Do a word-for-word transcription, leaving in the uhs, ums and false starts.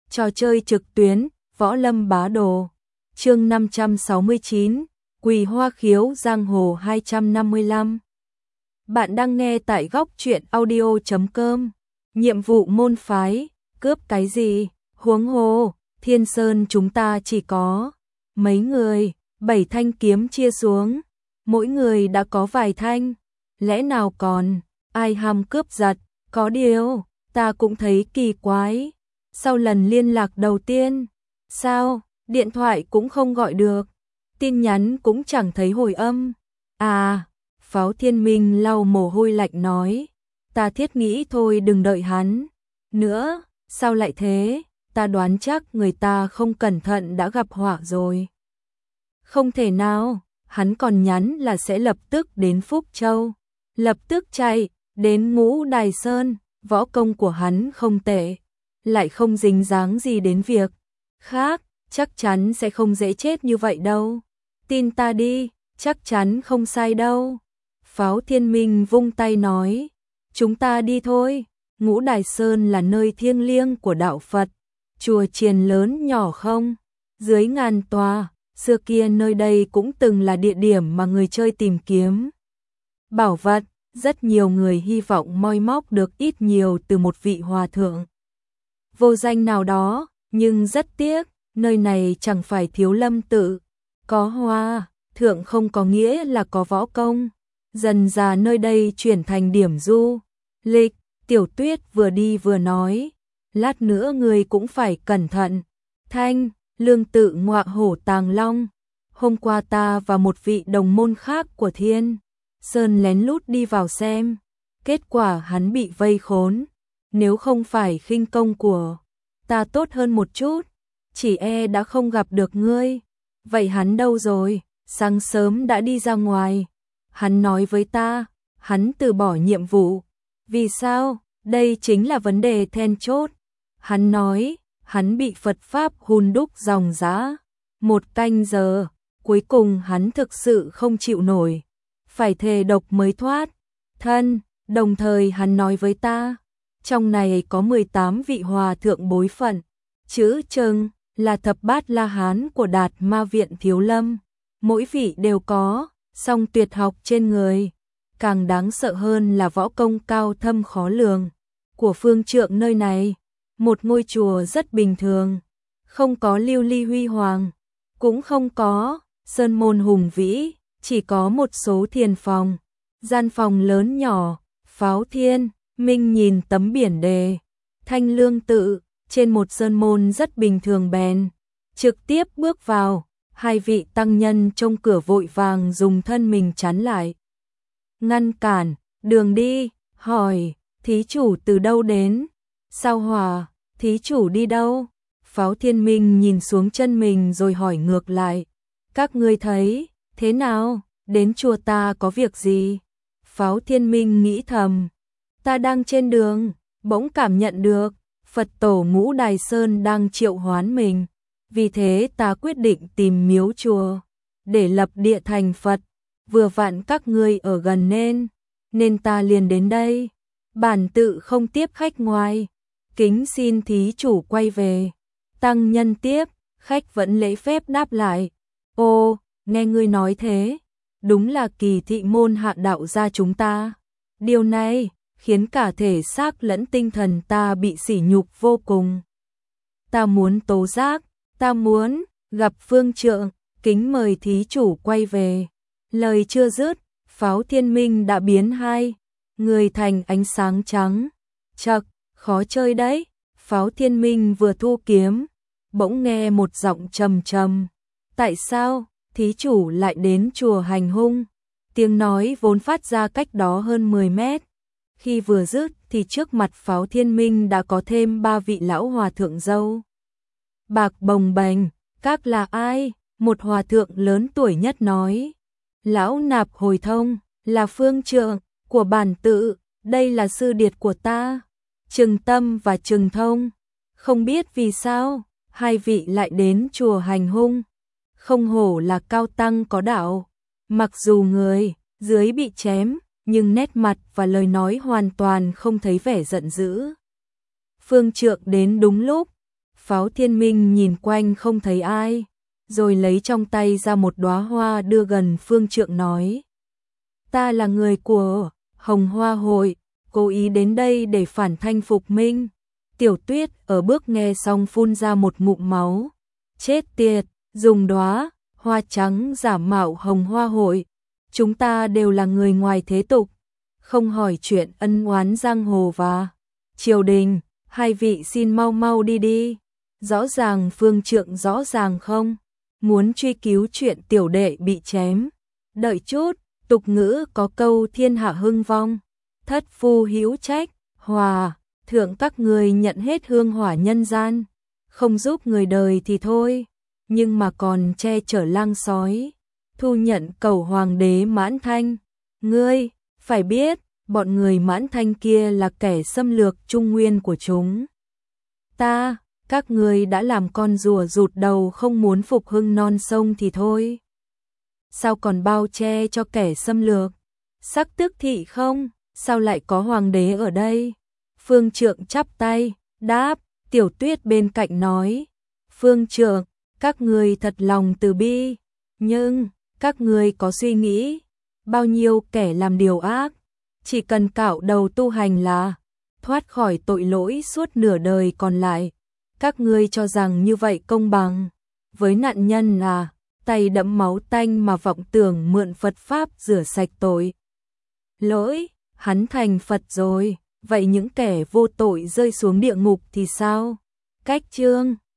Trò chơi trực tuyến, Võ Lâm Bá Đồ. Chương năm trăm sáu mươi chín, Quỳ Hoa Khiếu Giang Hồ hai trăm năm mươi lăm. Bạn đang nghe tại góc truyện audio chấm com. Nhiệm vụ môn phái, cướp cái gì? Huống hồ, Thiên Sơn chúng ta chỉ có mấy người, bảy thanh kiếm chia xuống, mỗi người đã có vài thanh, lẽ nào còn ai ham cướp giật? Có điều, ta cũng thấy kỳ quái. Sau lần liên lạc đầu tiên, sao, điện thoại cũng không gọi được, tin nhắn cũng chẳng thấy hồi âm. À, Pháo Thiên Minh lau mồ hôi lạnh nói, ta thiết nghĩ thôi đừng đợi hắn nữa, sao lại thế, ta đoán chắc người ta không cẩn thận đã gặp họa rồi. Không thể nào, hắn còn nhắn là sẽ lập tức đến Phúc Châu, lập tức chạy đến Ngũ Đài Sơn, võ công của hắn không tệ, lại không dính dáng gì đến việc khác, chắc chắn sẽ không dễ chết như vậy đâu. Tin ta đi, chắc chắn không sai đâu. Pháo Thiên Minh vung tay nói, chúng ta đi thôi. Ngũ Đài Sơn là nơi thiêng liêng của đạo Phật, chùa chiền lớn nhỏ không, dưới ngàn tòa, xưa kia nơi đây cũng từng là địa điểm mà người chơi tìm kiếm bảo vật, rất nhiều người hy vọng moi móc được ít nhiều từ một vị hòa thượng vô danh nào đó, nhưng rất tiếc, nơi này chẳng phải Thiếu Lâm tự, có hòa thượng không có nghĩa là có võ công. Dần dà nơi đây chuyển thành điểm du lịch. Tiểu Tuyết vừa đi vừa nói, lát nữa người cũng phải cẩn thận. Thanh, Lương tự ngọa hổ tàng long, hôm qua ta và một vị đồng môn khác của Thiên Sơn lén lút đi vào xem, kết quả hắn bị vây khốn. Nếu không phải khinh công của ta tốt hơn một chút, chỉ e đã không gặp được ngươi. Vậy hắn đâu rồi? Sáng sớm đã đi ra ngoài. Hắn nói với ta, hắn từ bỏ nhiệm vụ. Vì sao? Đây chính là vấn đề then chốt. Hắn nói, hắn bị Phật Pháp hun đúc dòng dã một canh giờ, cuối cùng hắn thực sự không chịu nổi, phải thề độc mới thoát thân. Đồng thời hắn nói với ta, trong này có mười tám vị hòa thượng bối phận, chữ chừng là thập bát La Hán của Đạt Ma Viện Thiếu Lâm, mỗi vị đều có song tuyệt học trên người. Càng đáng sợ hơn là võ công cao thâm khó lường của phương trượng nơi này. Một ngôi chùa rất bình thường, không có lưu ly huy hoàng, cũng không có sơn môn hùng vĩ, chỉ có một số thiền phòng, gian phòng lớn nhỏ. Pháo Thiên Minh nhìn tấm biển đề Thanh Lương tự trên một sơn môn rất bình thường bèn trực tiếp bước vào. Hai vị tăng nhân trong cửa vội vàng dùng thân mình chắn lại, ngăn cản đường đi, hỏi, thí chủ từ đâu đến? Sao hòa, thí chủ đi đâu? Pháo Thiên Minh nhìn xuống chân mình rồi hỏi ngược lại, các ngươi thấy thế nào? Đến chùa ta có việc gì? Pháo Thiên Minh nghĩ thầm, ta đang trên đường, bỗng cảm nhận được Phật tổ Ngũ Đài Sơn đang triệu hoán mình. Vì thế ta quyết định tìm miếu chùa để lập địa thành Phật, vừa vặn các ngươi ở gần nên, nên ta liền đến đây. Bản tự không tiếp khách ngoài, kính xin thí chủ quay về. Tăng nhân tiếp, khách vẫn lễ phép đáp lại, ô, nghe ngươi nói thế, đúng là kỳ thị môn hạ đạo gia chúng ta. Điều này khiến cả thể xác lẫn tinh thần ta bị sỉ nhục vô cùng. Ta muốn tố giác, ta muốn gặp phương trượng, kính mời thí chủ quay về. Lời chưa dứt, Pháo Thiên Minh đã biến hai người thành ánh sáng trắng. Chậc, khó chơi đấy. Pháo Thiên Minh vừa thu kiếm, bỗng nghe một giọng trầm trầm, tại sao thí chủ lại đến chùa hành hung? Tiếng nói vốn phát ra cách đó hơn mười mét. Khi vừa dứt thì trước mặt Pháo Thiên Minh đã có thêm ba vị lão hòa thượng râu bạc bồng bềnh. Các là ai? Một hòa thượng lớn tuổi nhất nói, lão nạp Hồi Thông, là phương trượng của bản tự, đây là sư điệt của ta, Trừng Tâm và Trừng Thông. Không biết vì sao hai vị lại đến chùa hành hung, không hổ là cao tăng có đạo. Mặc dù người dưới bị chém, nhưng nét mặt và lời nói hoàn toàn không thấy vẻ giận dữ. Phương trượng đến đúng lúc. Pháo Thiên Minh nhìn quanh không thấy ai, rồi lấy trong tay ra một đóa hoa đưa gần Phương Trượng nói. Ta là người của Hồng Hoa Hội, cố ý đến đây để phản thanh phục minh. Tiểu Tuyết ở bước nghe xong phun ra một ngụm máu. Chết tiệt, dùng đóa hoa trắng giả mạo Hồng Hoa Hội. Chúng ta đều là người ngoài thế tục, không hỏi chuyện ân oán giang hồ và triều đình, hai vị xin mau mau đi đi. Rõ ràng Phương Trượng rõ ràng không muốn truy cứu chuyện tiểu đệ bị chém. Đợi chút, tục ngữ có câu thiên hạ hưng vong, thất phu hữu trách, hòa, thượng các người nhận hết hương hỏa nhân gian, không giúp người đời thì thôi, nhưng mà còn che chở lang sói, thu nhận cầu hoàng đế Mãn Thanh. Ngươi, phải biết, bọn người Mãn Thanh kia là kẻ xâm lược trung nguyên của chúng ta, các ngươi đã làm con rùa rụt đầu không muốn phục hưng non sông thì thôi. Sao còn bao che cho kẻ xâm lược? Sắc tước thị không? Sao lại có hoàng đế ở đây? Phương Trượng chắp tay, đáp. Tiểu Tuyết bên cạnh nói. Phương Trượng, các ngươi thật lòng từ bi, nhưng các ngươi có suy nghĩ, bao nhiêu kẻ làm điều ác, chỉ cần cạo đầu tu hành là thoát khỏi tội lỗi suốt nửa đời còn lại. Các ngươi cho rằng như vậy công bằng với nạn nhân là tay đẫm máu tanh mà vọng tưởng mượn Phật Pháp rửa sạch tội lỗi, hắn thành Phật rồi, vậy những kẻ vô tội rơi xuống địa ngục thì sao? Cách chương